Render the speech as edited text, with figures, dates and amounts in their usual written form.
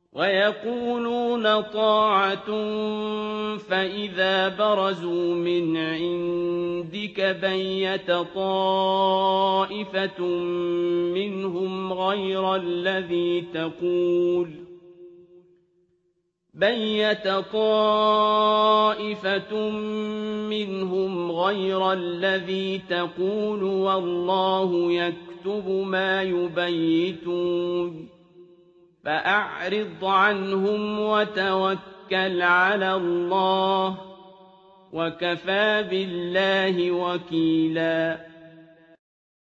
وَيَقُولُونَ طَاعَةٌ فَإِذَا بَرَزُوا مِنْ عِندِكَ بَيَّتَ طَائِفَةٌ مِّنْهُمْ غَيْرَ الَّذِي تَقُولُ وَاللَّهُ يَكْتُبُ مَا يُبَيِّتُونَ فَأَعْرِضْ عَنْهُمْ وَتَوَكَّلْ عَلَى اللَّهِ ۚ وَكَفَىٰ بِاللَّهِ وَكِيلًا